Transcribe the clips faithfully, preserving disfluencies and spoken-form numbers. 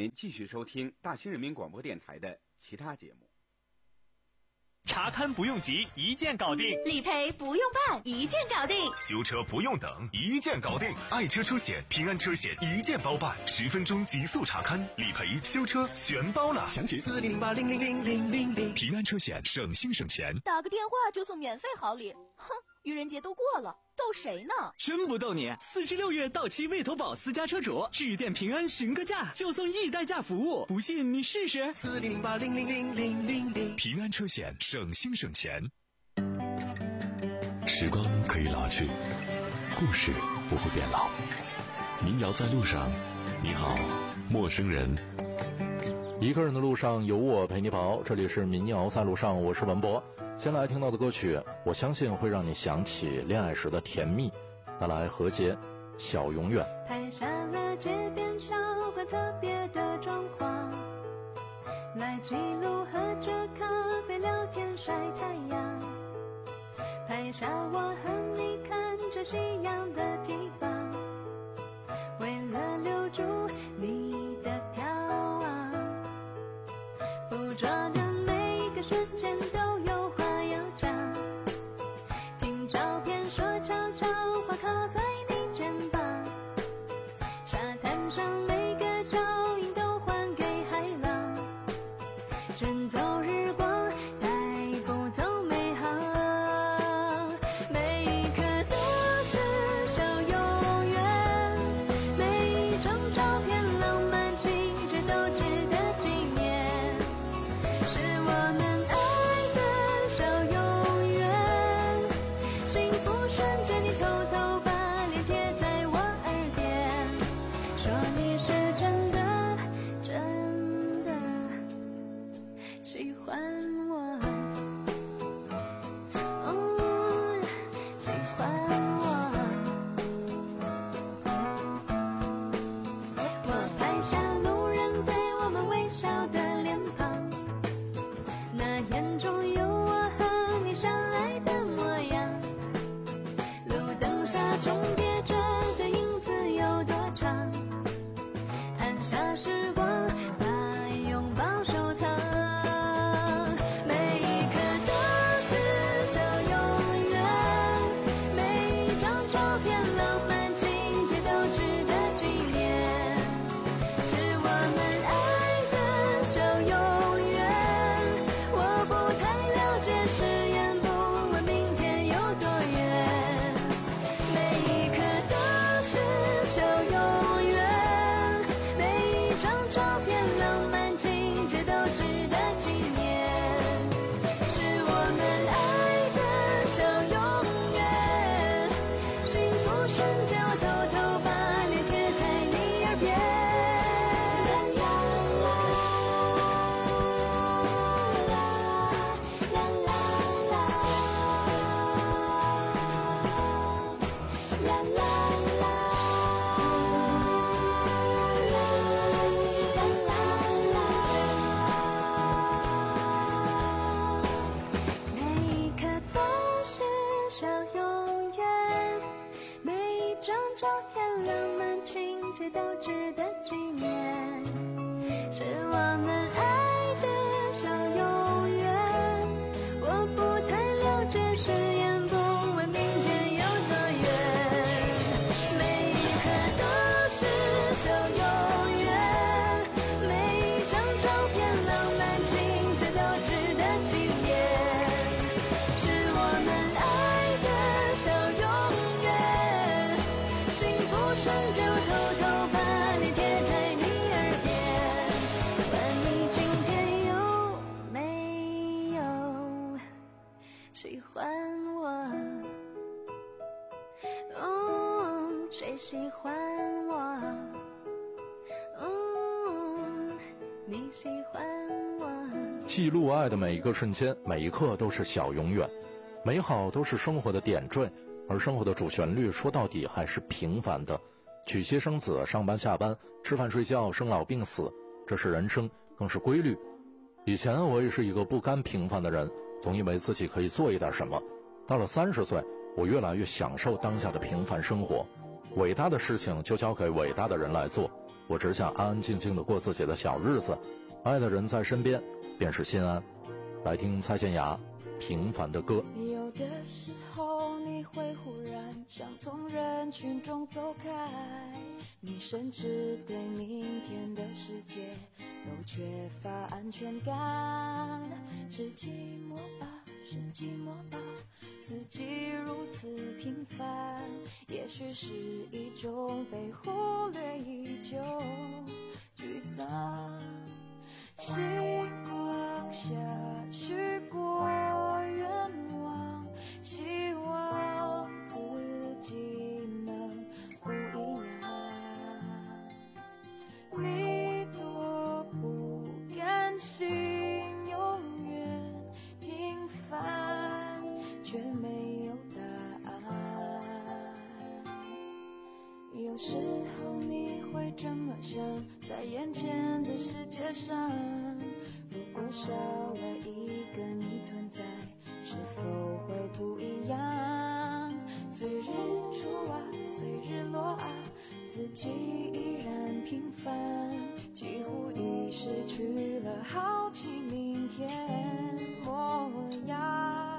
您继续收听大兴人民广播电台的其他节目。 查勘不用急，一键搞定； 理赔不用办，一键搞定； 修车不用等，一键搞定。爱车车险、平安车险一键包办，十分钟极速查勘、理赔、修车全包了。详情四零零八零零零零零零。平安车险，省心省钱。 打个电话就送免费好礼，哼！愚人节都过了，逗谁呢？ 真不逗你！四至六月到期未投保私家车主，致电平安询个价，就送易代驾服务。不信你试试。 四零零八零零零零零零。平安车险，省心省钱。 时光可以老去，故事不会变老。民谣在路上，你好，陌生人。 一个人的路上有我陪你跑，这里是民谣在路上，我是文博。先来听到的歌曲，我相信会让你想起恋爱时的甜蜜。带来何洁，小永远。 拍下了街边小花特别的装潢，来记录喝着咖啡聊天晒太阳，拍下我和你看着夕阳的地方，为了留住你的眺望，捕捉的每个瞬间都有话要讲，听照片说悄悄话靠在你肩膀，沙滩上每个脚印都还给海浪，卷走日光带不走美好，每一刻都是小永远，每一张照片浪漫情节都值得纪念，是我们爱的小永远，幸福瞬间你偷偷把脸贴在我耳边，说你是真的真的喜欢我，哦，喜欢我。我拍下路人对我们微笑的脸庞，那眼中有我和你相爱的模样，路灯下重叠着的影子有多长，按下时光把拥抱收藏，每一刻都是小永远，每一张照片浪漫情节都值得纪念，是我们爱的小永远，我不太了解誓言不问明天有多远，每一刻都是小永远，每一张照片浪漫情节都值得纪念，是我们爱的小永远，幸福瞬间我偷偷把脸贴在你耳边，啦啦啦啦啦啦啦啦每一刻都是小永远，每一张照片浪漫情节都值得纪念，是我们爱的小永远，我不太了解誓言不问明天有多远，每一刻都是小永远，每一张照片浪漫情节都值得纪念，是我们爱的小永远，幸福瞬间我偷偷把脸贴在你耳边，问你今天有没有喜欢我，哦，谁喜欢我，哦，你喜欢我。 记录爱的每一个瞬间，每一刻都是小永远。美好都是生活的点缀，而生活的主旋律说到底还是平凡的。娶妻生子，上班下班，吃饭睡觉，生老病死，这是人生，更是规律。以前我也是一个不甘平凡的人，总以为自己可以做一点什么。到了三十岁，我越来越享受当下的平凡生活。伟大的事情就交给伟大的人来做， 我只想安安静静的过自己的小日子，爱的人在身边便是心安。来听蔡健雅《平凡的歌》。 有的时候你会忽然想从人群中走开，你甚至对明天的世界都缺乏安全感。是寂寞吧，是寂寞吧，自己如此平凡，也许是一种被忽略已久沮丧。星光下许过愿望，希望自己能不一样。你多不甘心永远平凡，却没有答案。有时候你会这么想，在眼前的世界上，如果少了一个你存在，是否会不一样？随日出啊，随日落啊，自己依然平凡，几乎已失去了好奇明天模样。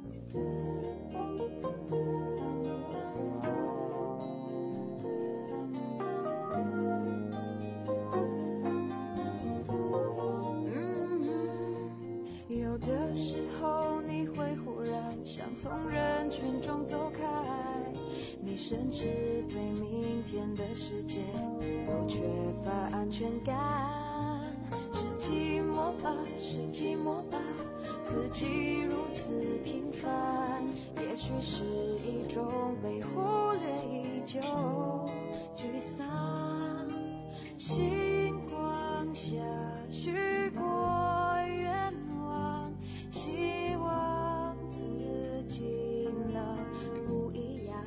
有的时候你会忽然想从人群中走开，你甚至对明天的世界都缺乏安全感。是寂寞吧，是寂寞吧，自己如此平凡，也许是一种被忽略已久沮丧。星光下许过愿望，希望自己能不一样。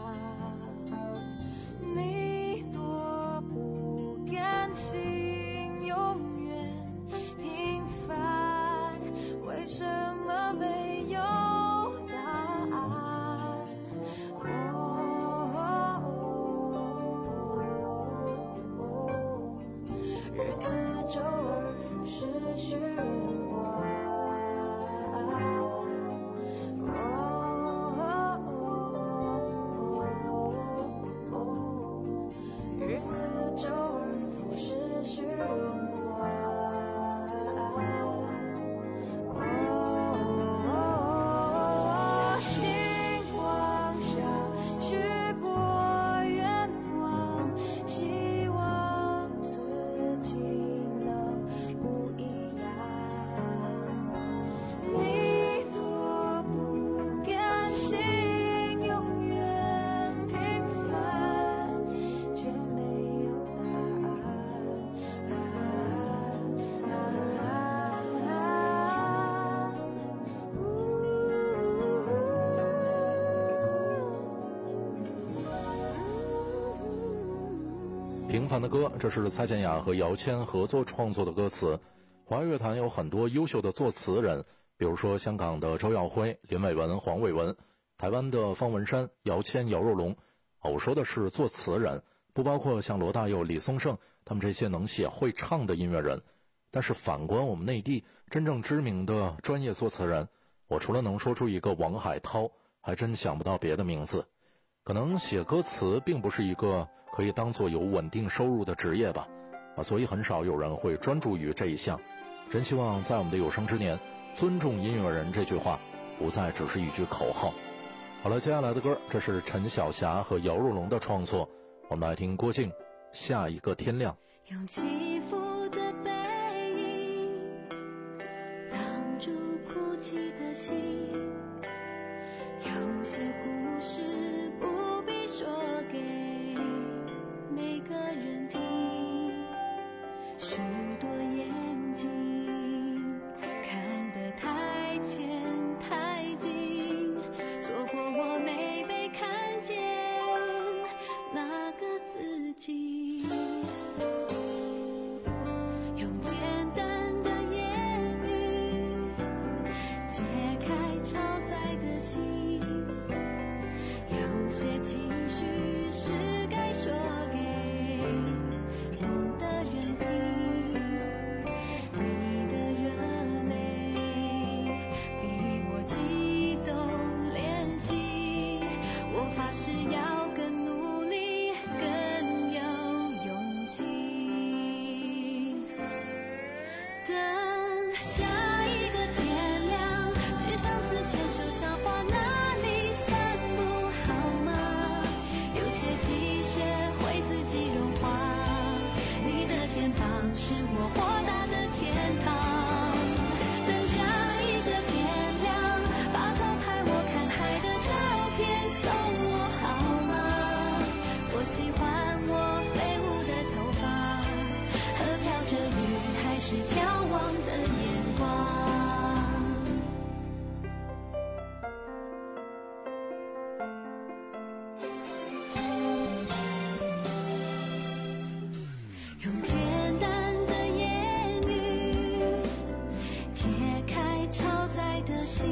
你多不甘心永远平凡，为什么没有答案？日子周而复始循环，日子周而复始循环。星光下许过愿望，希望自己能不一样。你多不甘心永远平凡，却没有答平凡的歌，这是蔡健雅和姚谦合作创作的歌词。华语乐坛有很多优秀的作词人，比如说香港的周耀辉、林伟文、黄伟文，台湾的方文山、姚谦、姚若龙。我说的是作词人，不包括像罗大佑、李宗盛他们这些能写会唱的音乐人。但是反观我们内地真正知名的专业作词人，我除了能说出一个王海涛，还真想不到别的名字。可能写歌词并不是一个可以当作有稳定收入的职业吧，啊，所以很少有人会专注于这一项。真希望在我们的有生之年，尊重音乐人这句话不再只是一句口号。好了，接下来的歌，这是陈小霞和姚若龙的创作，我们来听郭靖《下一个天亮》。 用起伏的背影挡住哭泣的心，有些故事不必说给每个人听，许多眼睛看得太浅太近，错过我没被看见那个自己。用简单的言语解开超载的心，有些情绪是该说给多是我豁达的天堂。等下一个天亮，把偷拍我看海的照片送我好吗？我喜欢我飞舞的头发和飘着雨还是眺望的眼光。用简单的言语解开超载的心，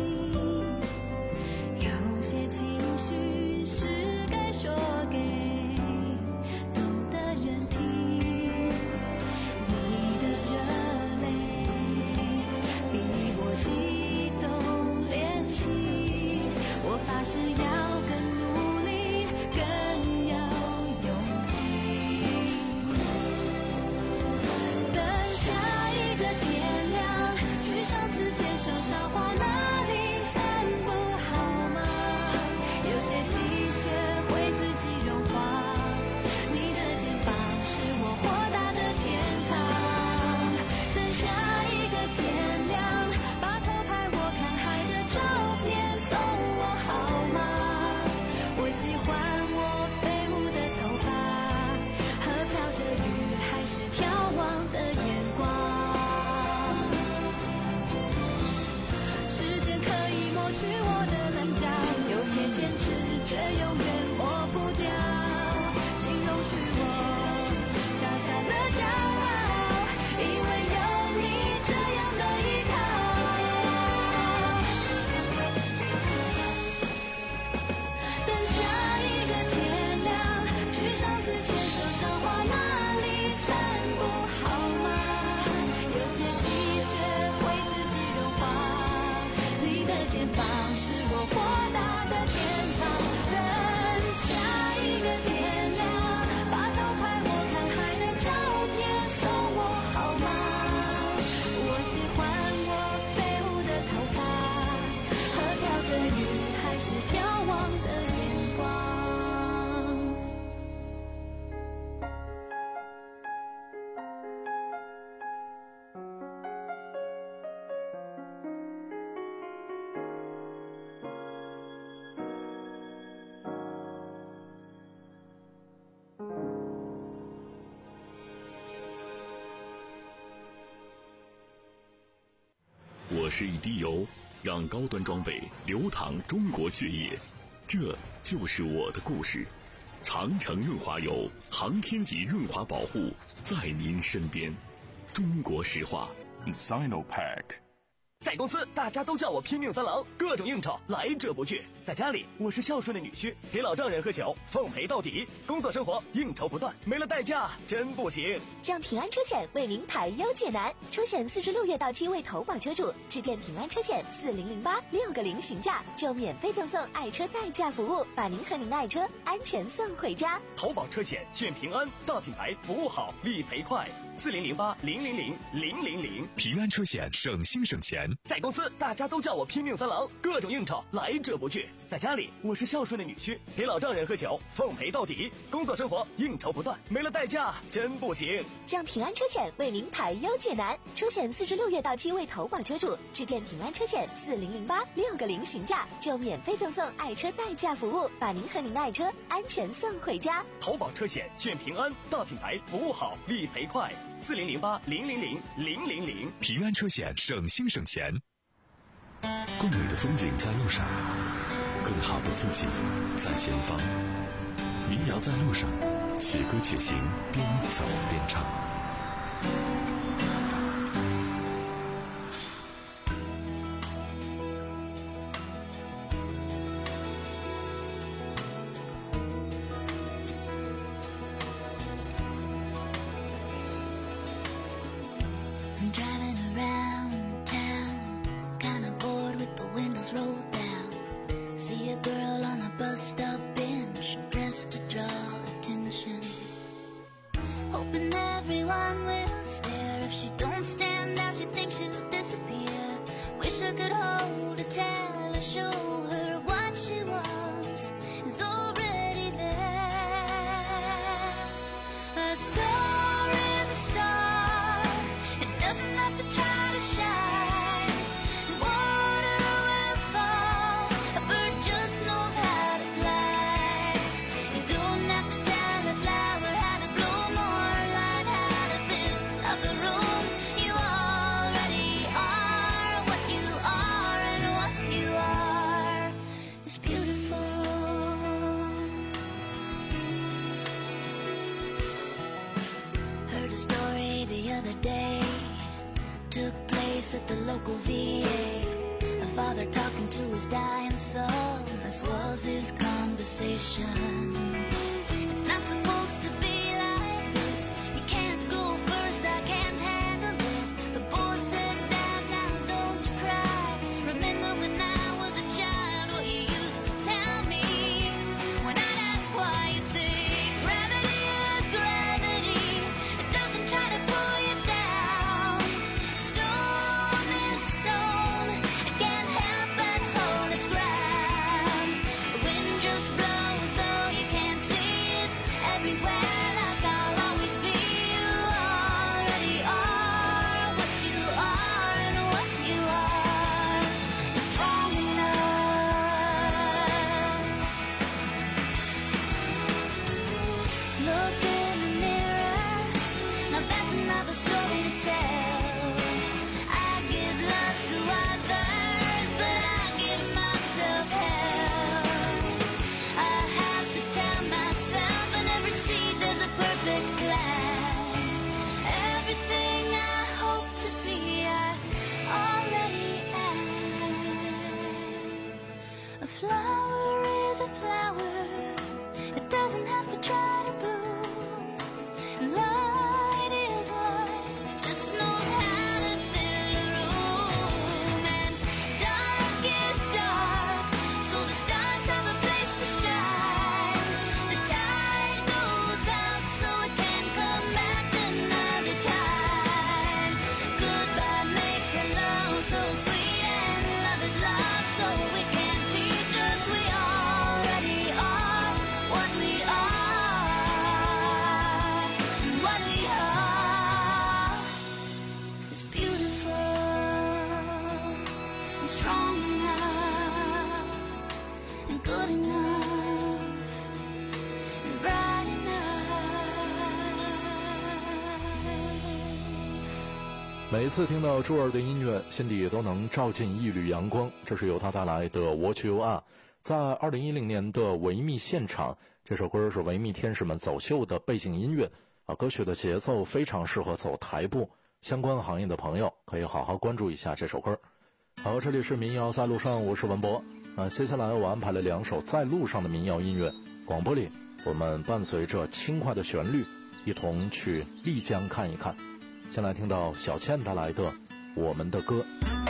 有些情绪是该说给懂的人听。你的热泪比我激动练习，我发誓要更努力，更有勇气。等下一个天亮，去上次牵手赏花那里散步好吗？有些积雪会自己融化，你的肩膀是我豁达的天堂。等下一个天亮，把偷拍我看海的照片送我好吗？我喜欢我飞舞的头发和飘着雨还是眺望的眼光。时间可以抹去我的棱角，有些坚持却永远抹不掉。请容许我小小的骄傲，因为有你这样的依靠。等下一个天亮，去上次牵手赏花那里散步好吗？有些积雪会自己融化，你的肩膀是我豁达的天堂。等下一个天亮，把偷拍我看海的照片送我好吗？我喜欢我飞舞的头发和飘着雨还是眺望的眼光。 我是一滴油，让高端装备流淌中国血液，这就是我的故事。长城润滑油，航天级润滑保护，在您身边。中国石化 Zynopack。 在公司大家都叫我拼命三郎，各种应酬来者不拒。在家里我是孝顺的女婿，给老丈人喝酒，奉陪到底。工作生活应酬不断，没了代驾真不行。 让平安车险为您排忧解难，车险四至六月到期未投保车主，致电平安车险四零零八六个零询价，就免费赠送爱车代驾服务，把您和您的爱车安全送回家。 投保车险选平安，大品牌，服务好，理赔快。四零零八零零零零零零。 平安车险，省心省钱。 在公司大家都叫我拼命三郎，各种应酬来者不拒。在家里我是孝顺的女婿，给老丈人喝酒，奉陪到底。工作生活应酬不断，没了代驾真不行。 让平安车险为您排忧解难，车险四至六月到期未投保车主，致电平安车险四零零八六个零询价，就免费赠送爱车代驾服务，把您和您的爱车安全送回家。 投保车险选平安，大品牌，服务好，理赔快。四零零八零零零零零零。 平安车险，省心省钱。 更美的风景在路上，更好的自己在前方。民谣在路上，且歌且行，边走边唱。 I'm driving around town, kinda bored with the windows rolled down. See a girl on a bus stop bench, dressed to draw attention. Hoping everyone will stare. If she don't stand out, she thinks she'll disappear. Wish I could hold her, tell her, show her what she wants is already there. A star is a star. took place at the local V A. A father talking to his dying son. This was his conversation. It's not supposed to be like this. You can't go first, I can't handle it. The boy said, Dad, now don't you cry. Remember when I was a child, what you used to tell me. When I'd ask why, you'd say, gravity is gravity. It doesn't try to pull you down. Stone is stone. It can't help but hold its ground. The wind just blows, though you can't see it's everywhere. Like I'll always be. You already are what you are, and what you are is strong enough. Look in the mirror. Now that's another story to tell. I give love to others, but I give myself hell. I have to tell myself in every seed there's a perfect plan. Everything I hope to be, I already am. A flower is a flower. It doesn't have to try to bloom. Light is light, just knows how to fill a room. And dark is dark, so the stars have a place to shine. The tide goes out so it can come back another time. Goodbye makes hello so sweet, and love is love, so it can teach us we already are what we are. And what we are is beautiful and strong enough and good enough and bright enough. 每次听到朱儿的音乐，心底都能照进一缕阳光。这是由他带来的《What You Are》。在二零一零年的维密现场，这首歌是维密天使们走秀的背景音乐啊，歌曲的节奏非常适合走台步。相关行业的朋友可以好好关注一下这首歌。好，这里是民谣在路上，我是文博。啊，接下来我安排了两首在路上的民谣音乐。广播里，我们伴随着轻快的旋律，一同去丽江看一看。先来听到小倩带来的《我们的歌》。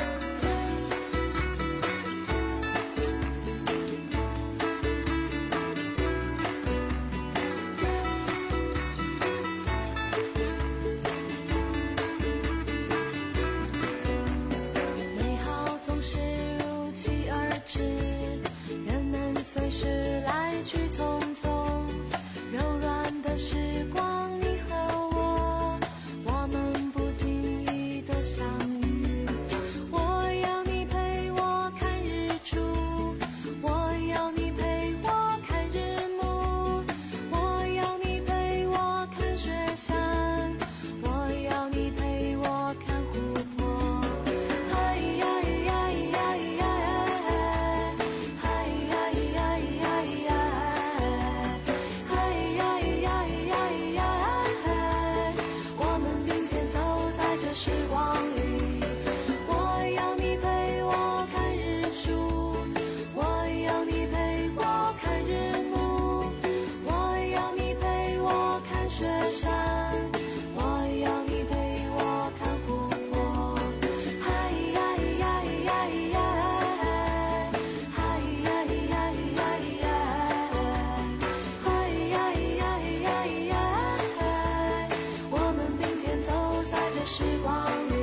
美好总是如期而至，人们随时来去匆匆，柔软的时光，你和我，我们不经意的相遇。我要你陪我看日出，我要你陪我看日暮，我要你陪我看雪山，我要你陪我看湖泊。嗨呀呀呀呀，嗨呀呀呀呀，嗨呀呀呀呀，我们并肩走在这时光里。我要你陪我看日出，我要你陪我看日暮，我要你陪我看雪山，我要你陪我看湖泊。嗨呀呀呀呀，嗨呀呀呀呀，嗨呀呀呀呀，我们并肩走在这时光里。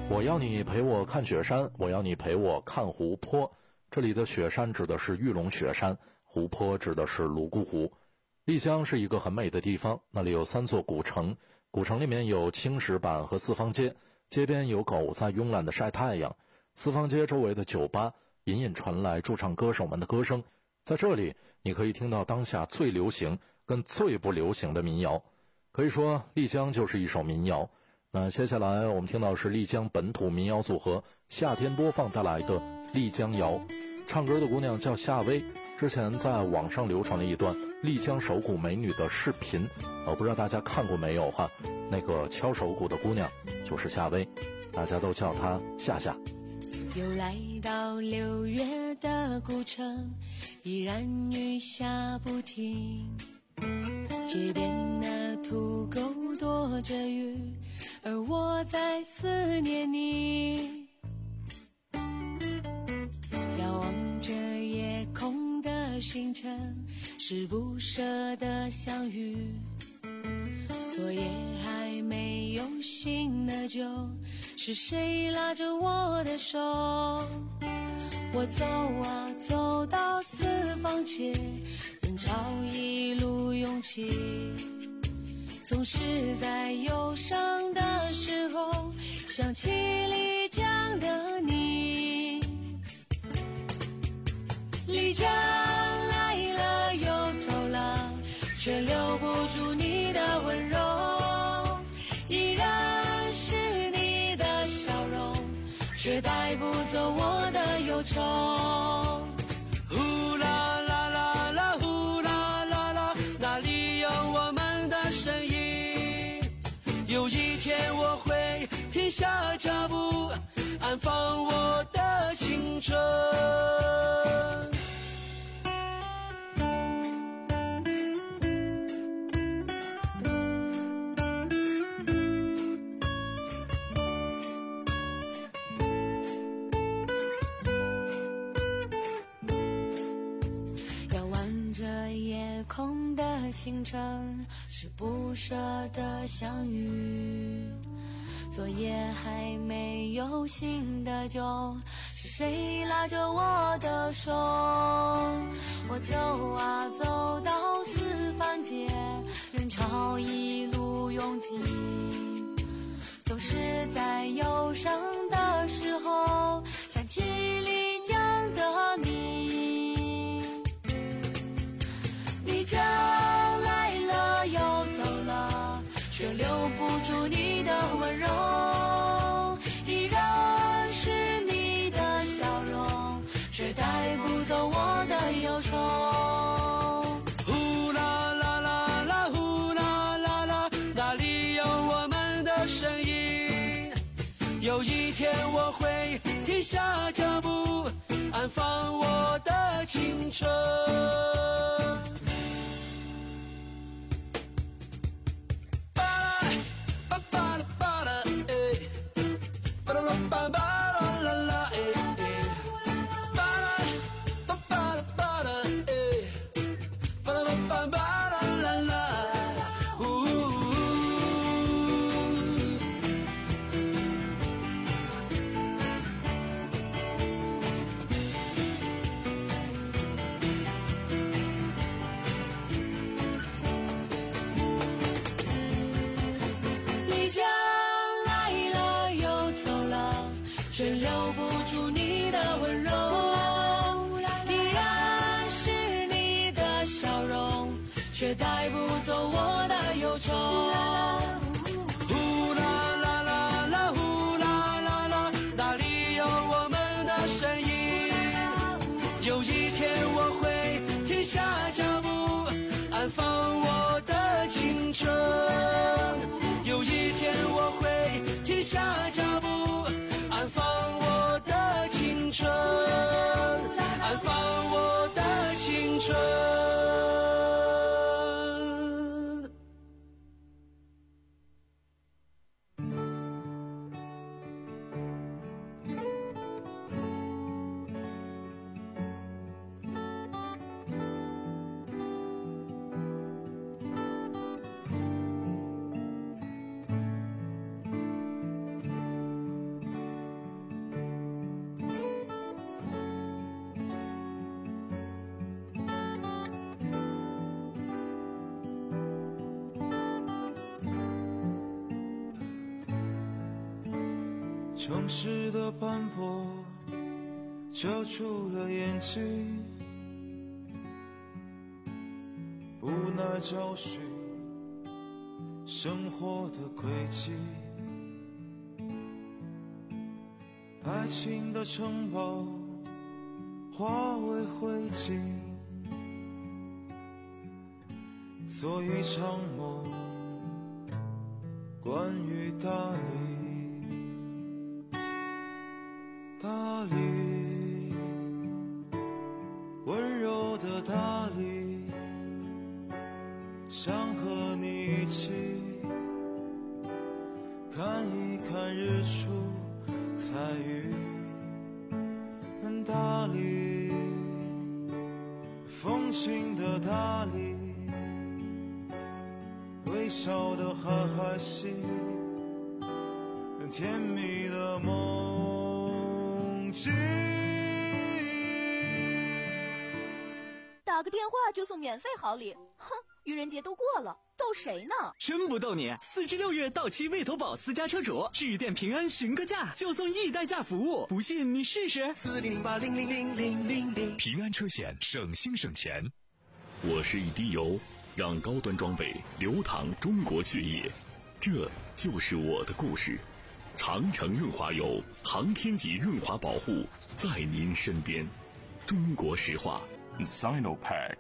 我要你陪我看雪山，我要你陪我看湖泊。这里的雪山指的是玉龙雪山，湖泊指的是泸沽湖。丽江是一个很美的地方，那里有三座古城，古城里面有青石板和四方街，街边有狗在慵懒的晒太阳，四方街周围的酒吧隐隐传来驻唱歌手们的歌声。在这里你可以听到当下最流行跟最不流行的民谣，可以说丽江就是一首民谣。那接下来我们听到是丽江本土民谣组合夏天播放带来的丽江谣，唱歌的姑娘叫夏薇，之前在网上流传了一段丽江手鼓美女的视频，我不知道大家看过没有哈，那个敲手鼓的姑娘就是夏薇，大家都叫她夏夏。 又来到六月的古城，依然雨下不停，街边那土狗躲着雨，而我在思念你。遥望着夜空的星辰，是不舍的相遇，昨夜还没有醒的酒，是谁拉着我的手？我走啊走到四方街，人潮一路涌起，总是在忧伤的时候想起丽江的你。丽江来了又走了，却留不住你的温柔，依然是你的笑容，却带不走我的忧愁。 呼啦啦啦啦，呼啦啦啦，哪里有我们的身影？有一天我会停下脚步，安放我的青春。 空的行程，是不舍的相遇，昨夜还没有醒的酒，是谁拉着我的手？我走啊走到四方街，人潮一路拥挤，总是在忧伤的时候想起丽江的你。丽江来了又走了，却留不住你的温柔，依然是你的笑容，却带不走我的忧愁。 呼啦啦啦啦，呼啦啦啦，哪里有我们的身影？有一天我会停下脚步，安放我的青春。 却留不住你的温柔，依然是你的笑容，却带不走我的忧愁。 呼啦啦啦啦，呼啦啦啦，哪里有我们的身影？有一天我会停下脚步，安放我的青春。有一天我会停下脚步，安放我的青春，安放我的青春。 城市的斑驳遮住了眼睛，无奈找寻生活的轨迹。爱情的城堡化为灰烬，做一场梦，关于大理，大理，温柔的大理，想和你一起看一看日出彩云。大理，风情的大理，微笑的海海西，甜蜜的梦境。 打个电话就送免费好礼，哼，愚人节都过了，逗谁呢？ 真不逗你，四至六月到期魏投保私家车主致电平安询个价，就送易代驾服务，不信你试试。 四零零八零零零零零零，平安车险，省心省钱。 我是一滴油，让高端装备流淌中国血液，这就是我的故事。长城润滑油，航天级润滑保护，在您身边。中国石化 Sinopec。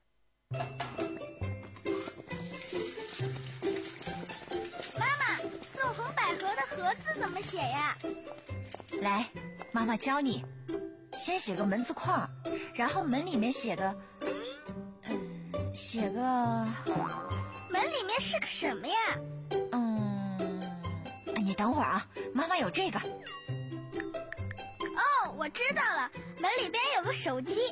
盒子怎么写呀？ 来，妈妈教你，先写个门字框，然后门里面写个，嗯，写个， 门里面是个什么呀？ 嗯，你等会儿啊，妈妈有这个。 哦，我知道了，门里边有个手机。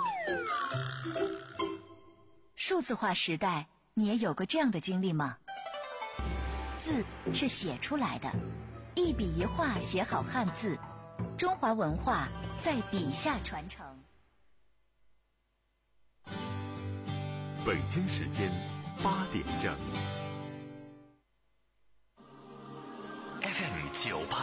数字化时代，你也有过这样的经历吗？字是写出来的，一笔一画写好汉字，中华文化在笔下传承。 北京时间八点整 ，F M 九八。